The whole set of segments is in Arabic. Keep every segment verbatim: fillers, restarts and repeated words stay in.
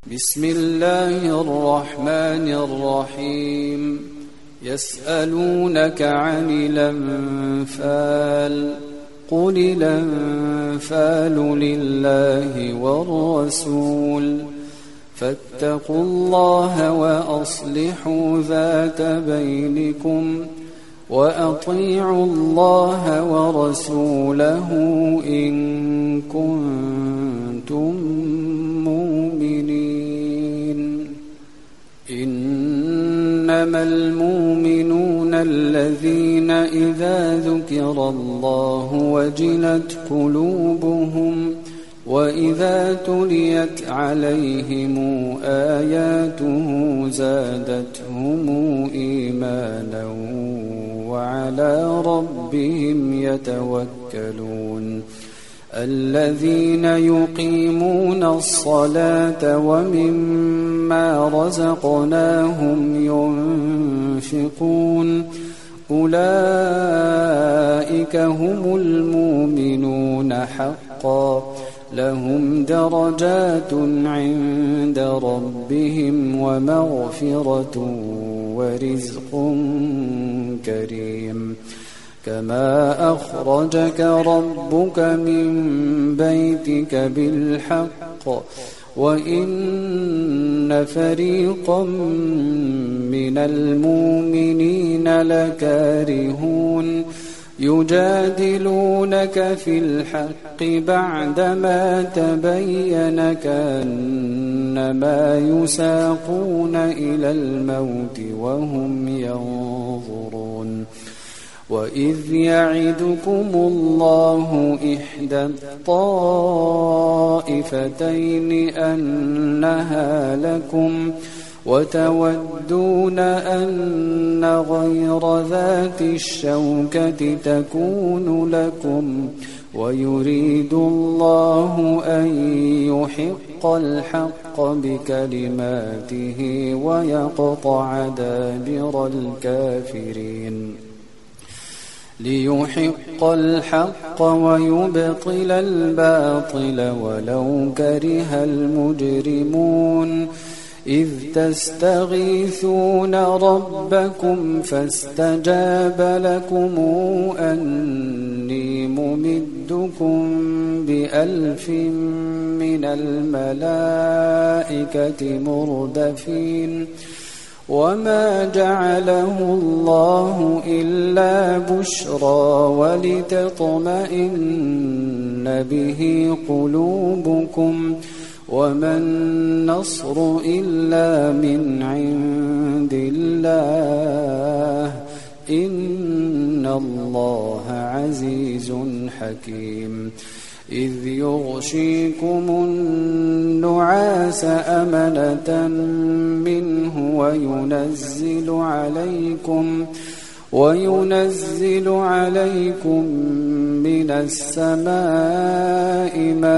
بسم الله الرحمن الرحيم يسألونك عن الأنفال قل الأنفال لله والرسول فاتقوا الله وأصلحوا ذات بينكم وأطيعوا الله ورسوله إن كنتم مؤمنين. إنما المؤمنون الذين إذا ذكر الله وجلت قلوبهم وإذا تليت عليهم آياته زادتهم إيمانا وعلى ربهم يتوكلون. الذين يقيمون الصلاة ومما رزقناهم ينفقون أولئك هم المؤمنون حقا لهم درجات عند ربهم ومغفرة ورزق كريم. كما أخرجك ربك من بيتك بالحق وإن فريقا من المؤمنين لكارهون يجادلونك في الحق بعدما تبين كأنما يساقون إلى الموت وهم ينظرون. وإذ يعدكم الله إحدى الطائفتين أنها لكم وتودون أن غير ذات الشوكة تكون لكم ويريد الله أن يحق الحق بكلماته ويقطع دابر الكافرين. ليحق الحق ويبطل الباطل ولو كره المجرمون. إذ تستغيثون ربكم فاستجاب لكم أني ممدكم بألف من الملائكة مردفين. وما جعله الله إلا بشرى ولتطمئن به قلوبكم وما النصر إلا من عند الله إن الله عزيز حكيم. إذ يغشيكم النعاس أمنة منه وينزل عليكم وينزل عليكم من السماء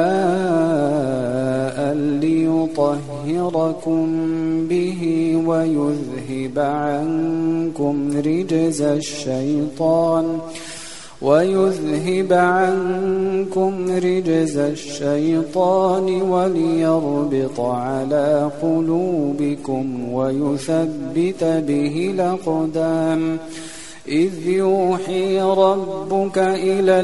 ماء ليطهركم به ويذهب عنكم رجز الشيطان ويذهب عنكم رجز الشيطان وليربط على قلوبكم ويثبت به الأقدام. إذ يوحي ربك إلى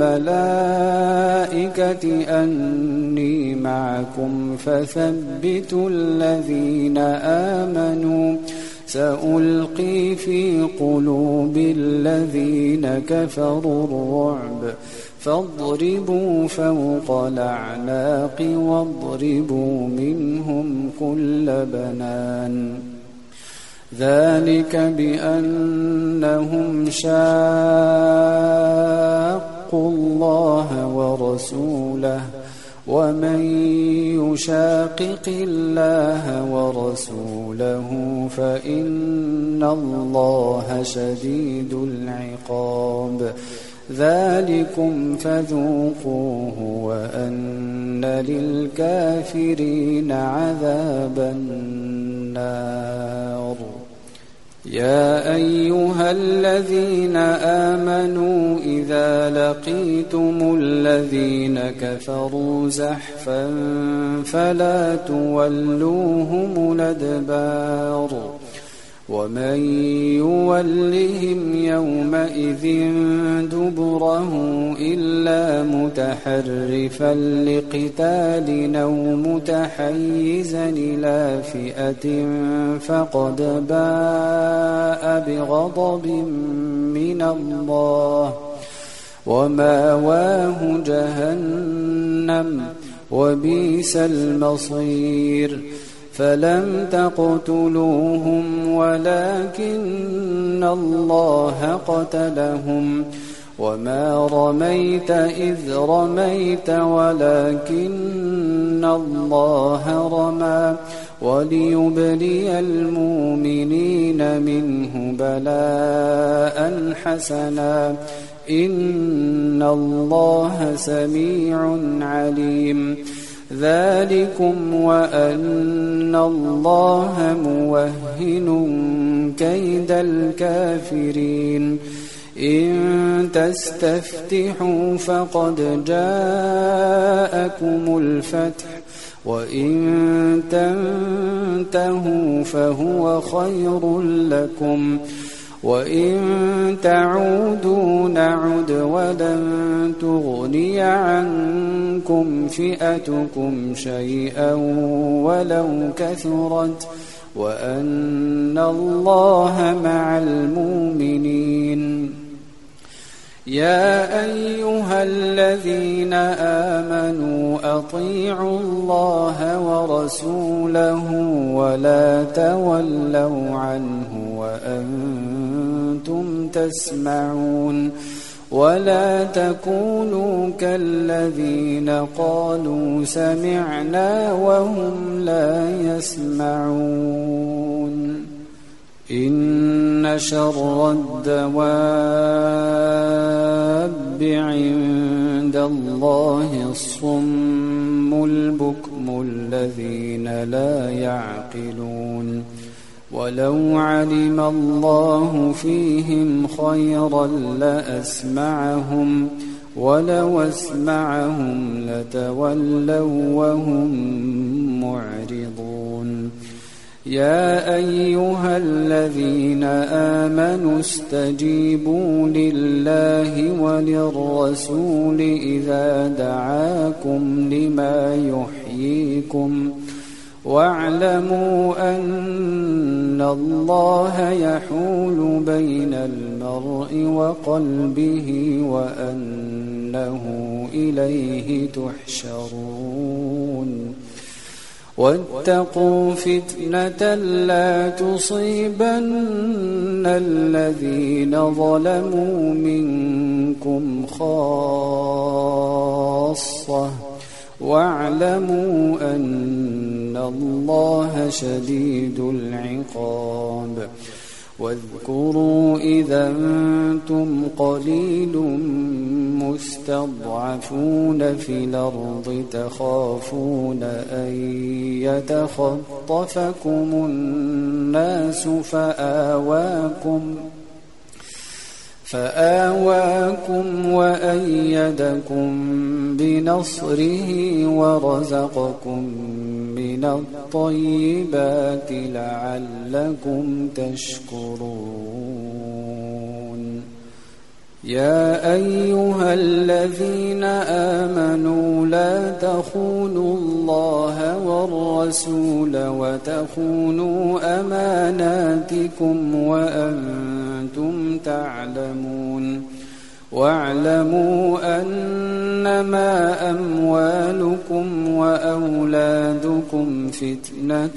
الملائكة أني معكم فثبتوا الذين آمنوا سألقي في قلوب الذين كفروا الرعب فاضربوا فوق الأعناق واضربوا منهم كل بنان. ذلك بأنهم شاقوا الله ورسوله ومن يشاقق الله ورسوله فإن الله شديد العقاب. ذلكم فذوقوه وأن للكافرين عذاب النار. يا أيها الذين آمنوا إذا لقيتم الذين كفروا زحفا فلا تولوهم الأدبار ومن يولهم يومئذ دبره إلا متحرفا لقتال أو متحيزا إلى فئة فقد باء بغضب من الله ومأواه جهنم وبئس المصير فلم تقتلوهم ولكن الله قتلهم وما رميت إذ رميت ولكن الله رمى وليبلي المؤمنين منه بلاء حسنا إن الله سميع عليم ذلكم وأن الله موهن كيد الكافرين إن تستفتحوا فقد جاءكم الفتح وإن تنتهوا فهو خير لكم وإن تعودوا نعد ولن تغني عنكم فئتكم شيئا ولو كثرت وأن الله مع المؤمنين يا أيها الذين آمنوا أطيعوا الله ورسوله ولا تولوا عنه وأنتم تسمعون ولا تكونوا كالذين قالوا سمعنا وهم لا يسمعون إن شر الدواب عند الله الصم البكم الذين لا يعقلون ولو علم الله فيهم خيرا لأسمعهم ولو أسمعهم لتولوا وهم معرضون يا أيها الذين آمنوا استجيبوا لله وللرسول إذا دعاكم لما يحييكم واعلموا أن الله يحول بين المرء وقلبه وأنه إليه تحشرون واتقوا فتنة لا تصيبن الذين ظلموا منكم خاصة واعلموا أن الله شديد العقاب واذكروا إذا أنتم قليل مستضعفون في الأرض تخافون أن يتخطفكم الناس فآواكم فآواكم وأيدكم بنصره ورزقكم من الطيبات لعلكم تشكرون يا أيها الذين آمنوا لا تخونوا الله والرسول وتخونوا أماناتكم وأنتم تعلمون واعلموا أنما أموالكم وأولادكم فتنة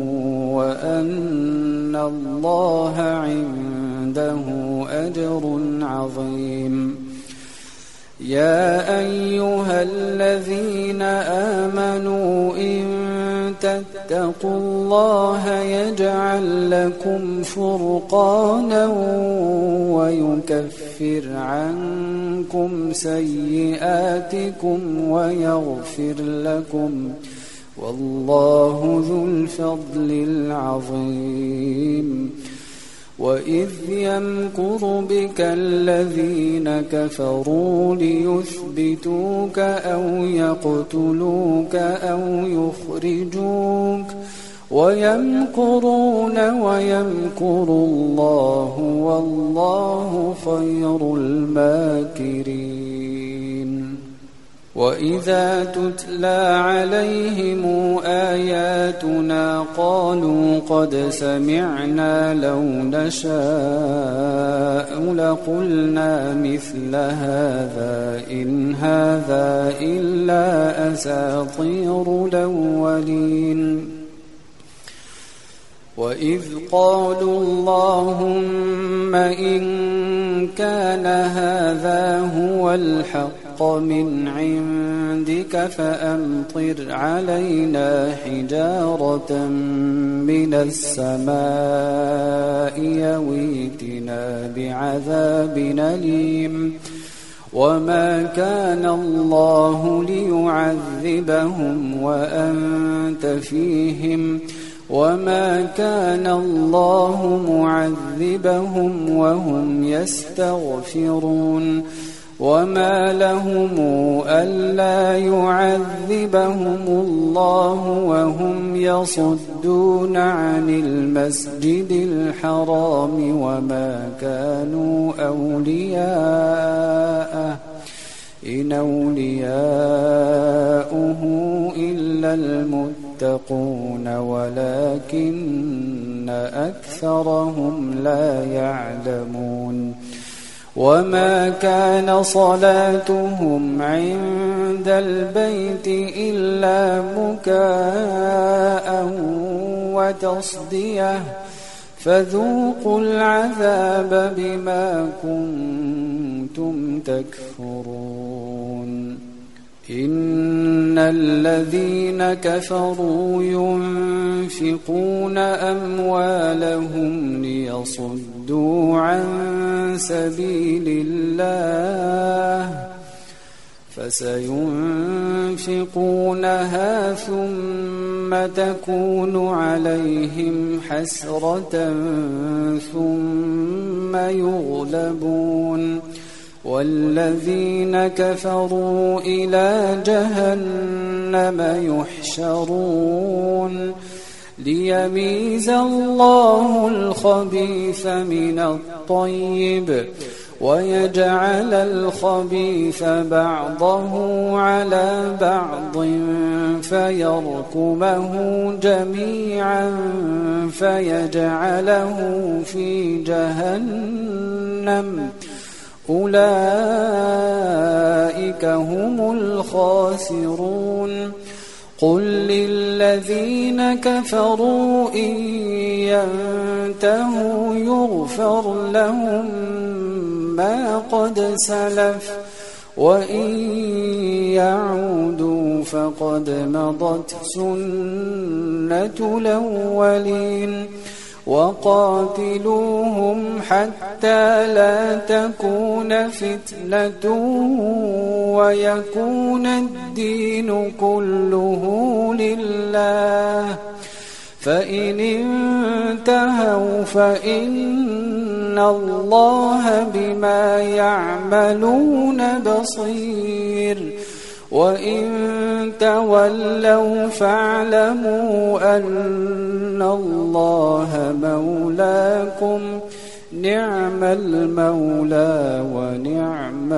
وأن الله عنده أجر عظيم يا أيها الذين آمنوا إن تتقوا الله يجعل لكم فرقانا ويكفر عنكم سيئاتكم ويغفر لكم والله ذو الفضل العظيم وإذ يمكر بك الذين كفروا ليثبتوك أو يقتلوك أو يخرجوك ويمكرون ويمكر الله والله خير الماكرين. وإذا تتلى عليهم آياتنا قالوا قد سمعنا لو نشاء لقلنا مثل هذا إن هذا إلا أساطير الأولين. وإذ قالوا اللهم إن كان هذا هو الحق من عندك فأمطر علينا حجارة من السماء يويتنا بعذاب أليم. وما كان الله ليعذبهم وأنت فيهم وما كان الله معذبهم وهم يستغفرون. وما لهم ألا يعذبهم الله وهم يصدون عن المسجد الحرام وما كانوا أولياءه إن أولياؤه إلا المتقون ولكن أكثرهم لا يعلمون. وما كان صلاتهم عند البيت إلا مكاء وتصدية فذوقوا العذاب بما كنتم تكفرون. إن الذين كفروا ينفقون أموالهم ليصدوا عن سبيل الله فسينفقونها ثم تكون عليهم حسرة ثم يغلبون والذين كفروا إلى جهنم يحشرون ليميز الله الخبيث من الطيب ويجعل الخبيث بعضه على بعض فيركمه جميعا فيجعله في جهنم أولئك هم الخاسرون. قل للذين كفروا إن ينتهوا يغفر لهم ما قد سلف وإن يعودوا فقد مضت سنة الأولين. وقاتلوهم حتى لا تكون فتنة ويكون الدين كله لله فإن انتهوا فإن الله بما يعملون بصير. وإن تولوا فاعلموا أن الله مولاكم نعم المولى ونعم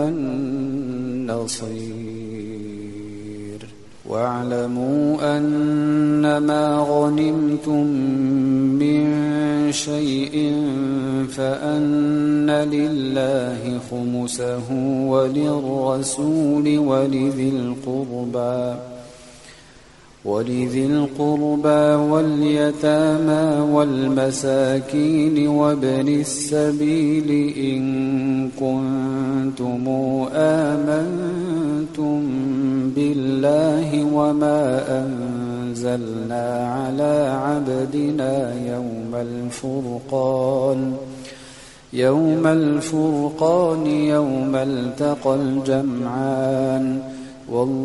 النصير. واعلموا أنما غنمتم من شيء فأن لله خمسه وللرسول ولذي القربى ولذي القربى واليتامى والمساكين وابن السبيل إن كنتم آمنتم بالله وما أنزلنا على عبدنا يوم الفرقان يوم الفرقان يوم التقى الجمعان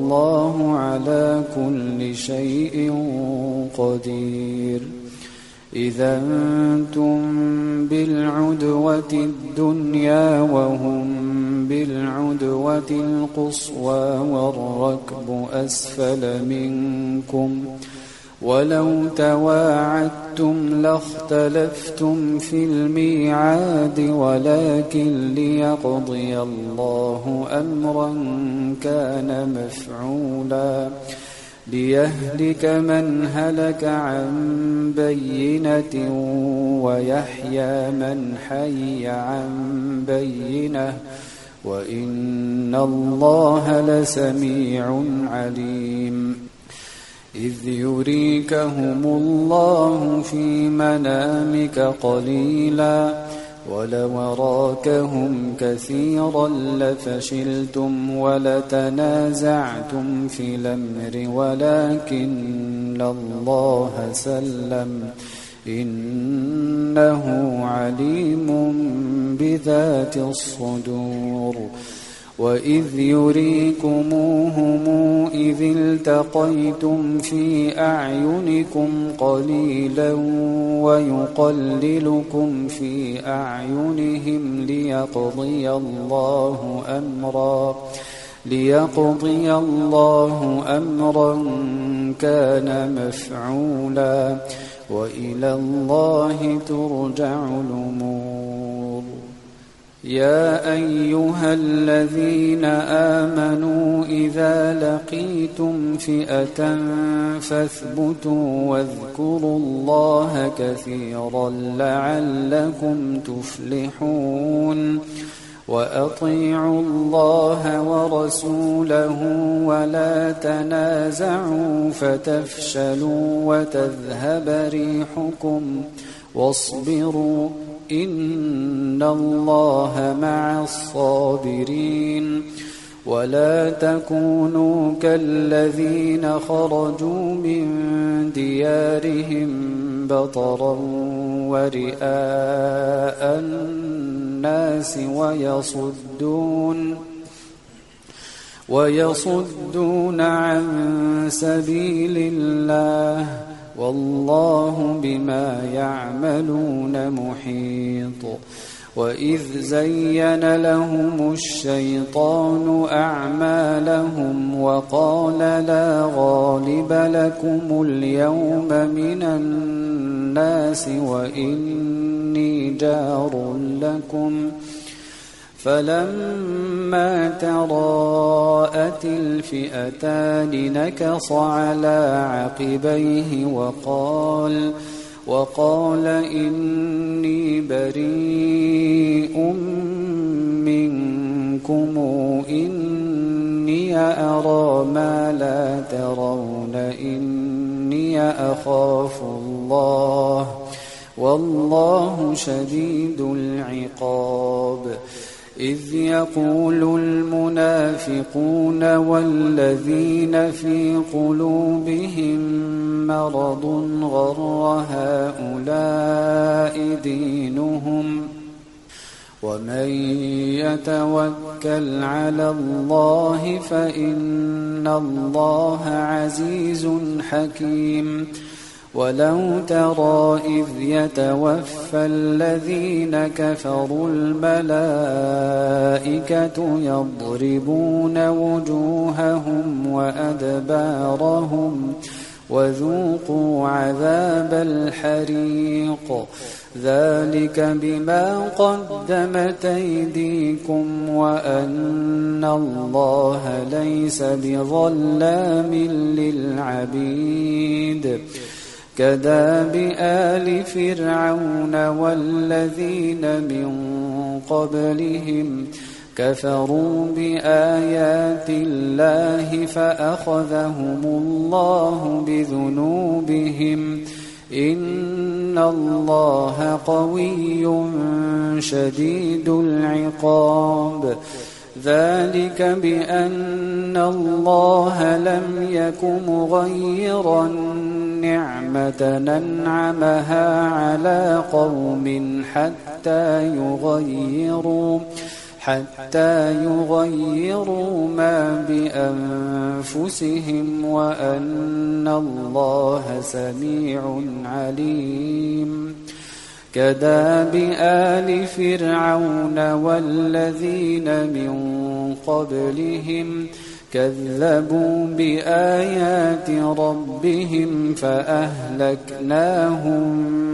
والله على كل شيء قدير. إذا أنتم بالعدوة الدنيا وهم بالعدوة القصوى والركب أسفل منكم ولو تواعدتم لاختلفتم في الميعاد ولكن ليقضي الله أمرا كان مفعولا ليهلك من هلك عن بينة ويحيى من حي عن بينة وإن الله لسميع عليم إذ يريكهم الله في منامك قليلا ولو أراكهم كثيرا لفشلتم ولتنازعتم في الأمر ولكن الله سلم إنه عليم بذات الصدور وإذ يريكموهم إذ التقيتم في أعينكم قليلا ويقللكم في أعينهم ليقضي الله أمرا ليقضي الله أمرا كان مفعولا وإلى الله ترجع الأمور يا أيها الذين آمنوا إذا لقيتم فئة فاثبتوا واذكروا الله كثيرا لعلكم تفلحون وأطيعوا الله ورسوله ولا تنازعوا فتفشلوا وتذهب ريحكم واصبروا إن الله مع الصابرين ولا تكونوا كالذين خرجوا من ديارهم بطرا ورئاء الناس ويصدون ويصدون عن سبيل الله والله بما يعملون محيط وإذ زين لهم الشيطان أعمالهم وقال لا غالب لكم اليوم من الناس وإني جار لكم فلما تراءت الفئتان نكص على عقبيه وقال وقال إني بريء منكم إني أرى ما لا ترون إني أخاف الله والله شديد العقاب إذ يقول المنافقون والذين في قلوبهم مرض غر هؤلاء دينهم ومن يتوكل على الله فإن الله عزيز حكيم ولو ترى إذ يتوفى الذين كفروا الملائكة يضربون وجوههم وأدبارهم وذوقوا عذاب الحريق ذلك بما قدمت أيديكم وأن الله ليس بظلام للعبيد كداب آل فرعون والذين من قبلهم كفروا بآيات الله فأخذهم الله بذنوبهم إن الله قوي شديد العقاب ذلك بأن الله لم يك مغيرا نعمة أنعمها على قوم حتى يغيروا حتى يغيروا ما بأنفسهم وأن الله سميع عليم كداب آل فرعون والذين من قبلهم كذبوا بآيات ربهم فأهلكناهم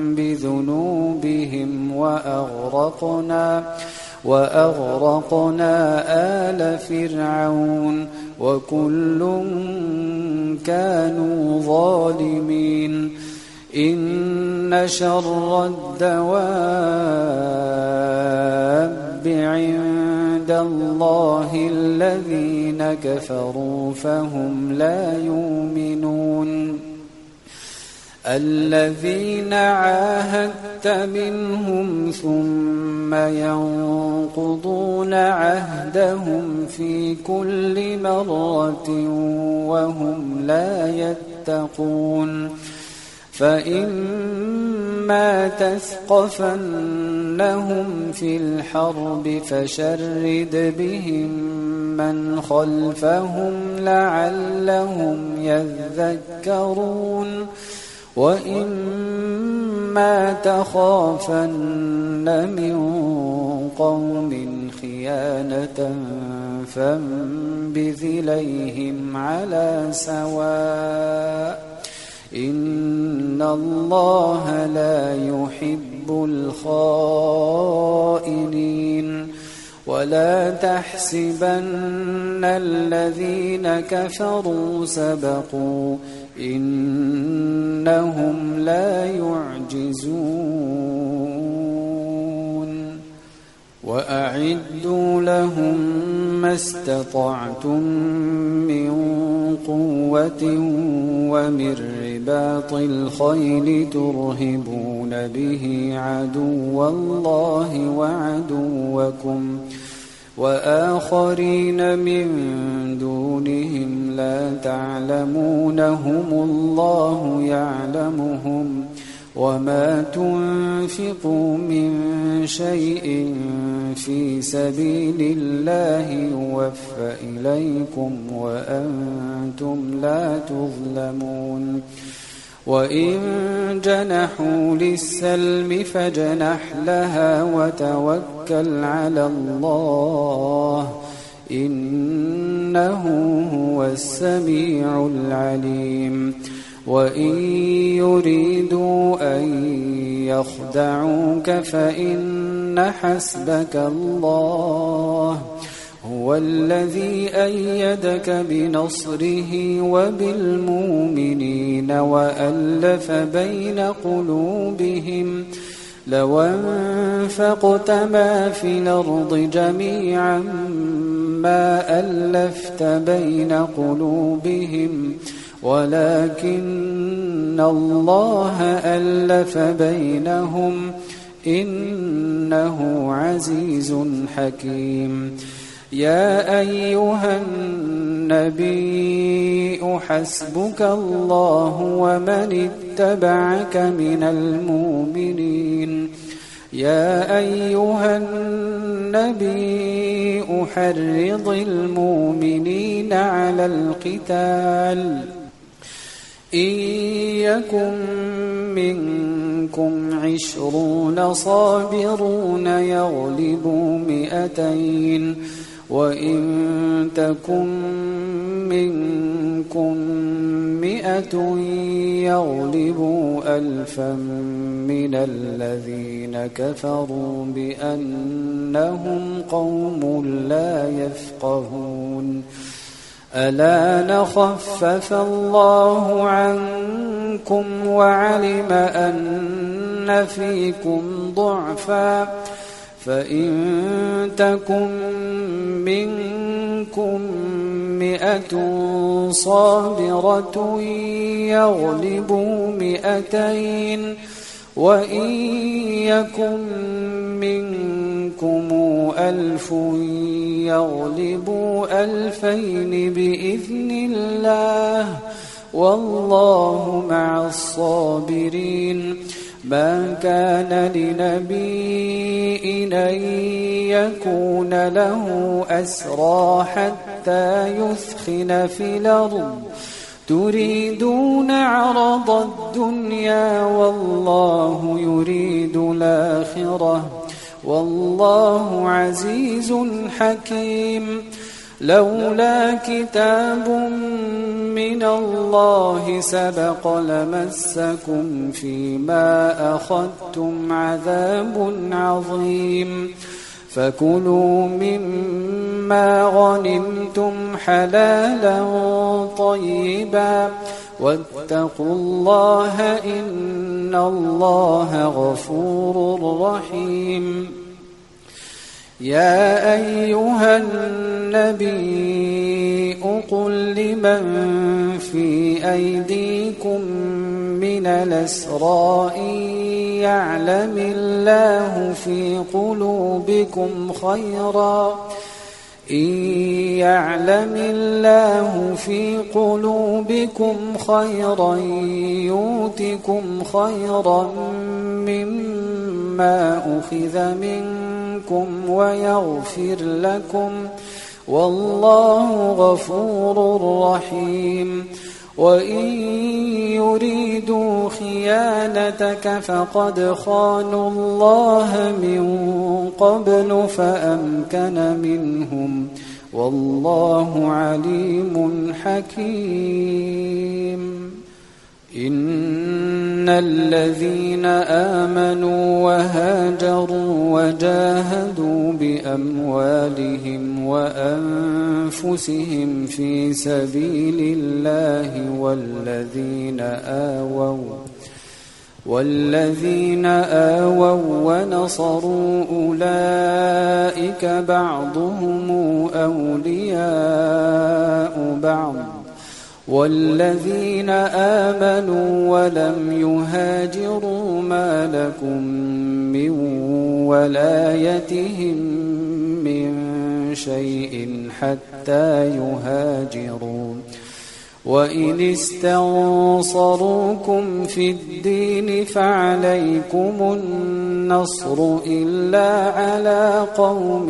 بذنوبهم وأغرقنا وأغرقنا آل فرعون وكل كانوا ظالمين إن شر الدواب عند الله الذين كفروا فهم لا يؤمنون الذين عاهدت منهم ثم ينقضون عهدهم في كل مرة وهم لا يتقون فإما تثقفنهم في الحرب فشرد بهم من خلفهم لعلهم يذكرون وإما تخافن من قوم خيانة فانبذ إليهم على سواء إن الله لا يحب الخائنين ولا تحسبن الذين كفروا سبقوا إنهم لا يعجزون وأعدوا لهم ما استطعتم من قوة ومن رباط الخيل ترهبون به عدو الله وعدوكم وآخرين من دونهم لا تعلمونهم الله يعلمهم وما تنفقوا من شيء في سبيل الله يوفى إليكم وأنتم لا تظلمون وإن جنحوا للسلم فاجنح لها وتوكل على الله إنه هو السميع العليم وإن يريدوا أن يخدعوك فإن حسبك الله هو الذي أيدك بنصره وبالمؤمنين وألف بين قلوبهم لو أنفقت ما في الأرض جميعا ما ألفت بين قلوبهم ولكن الله ألف بينهم إنه عزيز حكيم يا أيها النبي حسبك الله ومن اتبعك من المؤمنين يا أيها النبي حرض المؤمنين على القتال إن يكن منكم عشرون صابرون يغلبوا مئتين وإن تكن منكم مئة يغلبوا ألفا من الذين كفروا بأنهم قوم لا يفقهون ألا نخفف الله عنكم وعلم أن فيكم ضعفا فإن تكن منكم مئة صابرة يغلبوا مئتين وإن يكن منكم ألف يغلبوا ألفين بإذن الله والله مع الصابرين ما كان لنبي أن يكون له أسرى حتى يثخن في الأرض تريدون عرض الدنيا والله يريد الآخرة والله عزيز حكيم. لولا كتاب من الله سبق لمسكم فيما أخذتم عذاب عظيم. فكلوا مما غنمتم حلالا طيبا واتقوا الله إن الله غفور رحيم. يا أيها النبي قل لمن في أيديكم من الأسرى إن يعلم الله في قلوبكم خيرا إن يعلم الله في قلوبكم خيرا يؤتكم خيرا مما أخذ منكم ويغفر لكم والله غفور رحيم. وإن يريدوا خيانتك فقد خانوا الله من قبل فأمكن منهم والله عليم حكيم. إن الذين آمنوا وهاجروا وجاهدوا بأموالهم وأنفسهم في سبيل الله والذين آووا والذين آووا ونصروا أولئك بعضهم أولياء بعض والذين آمنوا ولم يهاجروا ما لكم من ولايتهم من شيء حتى يهاجروا. وإن استنصروكم في الدين فعليكم النصر إلا على قوم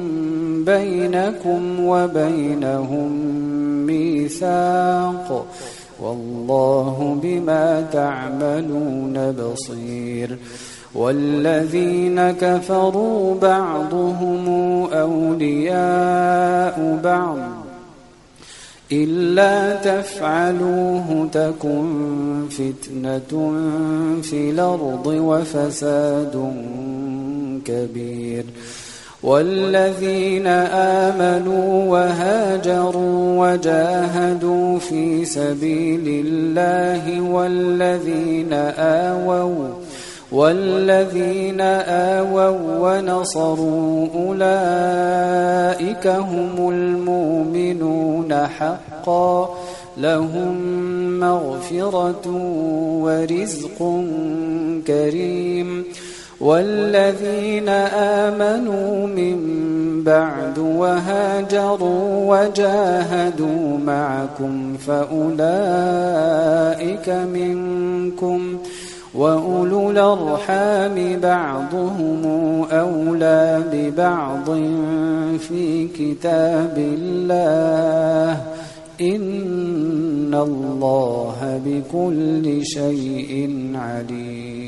بينكم وبينهم ميثاق والله بما تعملون بصير. والذين كفروا بعضهم أولياء بعض إلا تفعلوه تكن فتنة في الأرض وفساد كبير. والذين آمنوا وهاجروا وجاهدوا في سبيل الله والذين آووا والذين آووا ونصروا أولئك هم المؤمنون حقا لهم مغفرة ورزق كريم. والذين آمنوا من بعد وهاجروا وجاهدوا معكم فأولئك منكم وأولو الأرحام بعضهم أولى ببعض في كتاب الله إن الله بكل شيء عليم.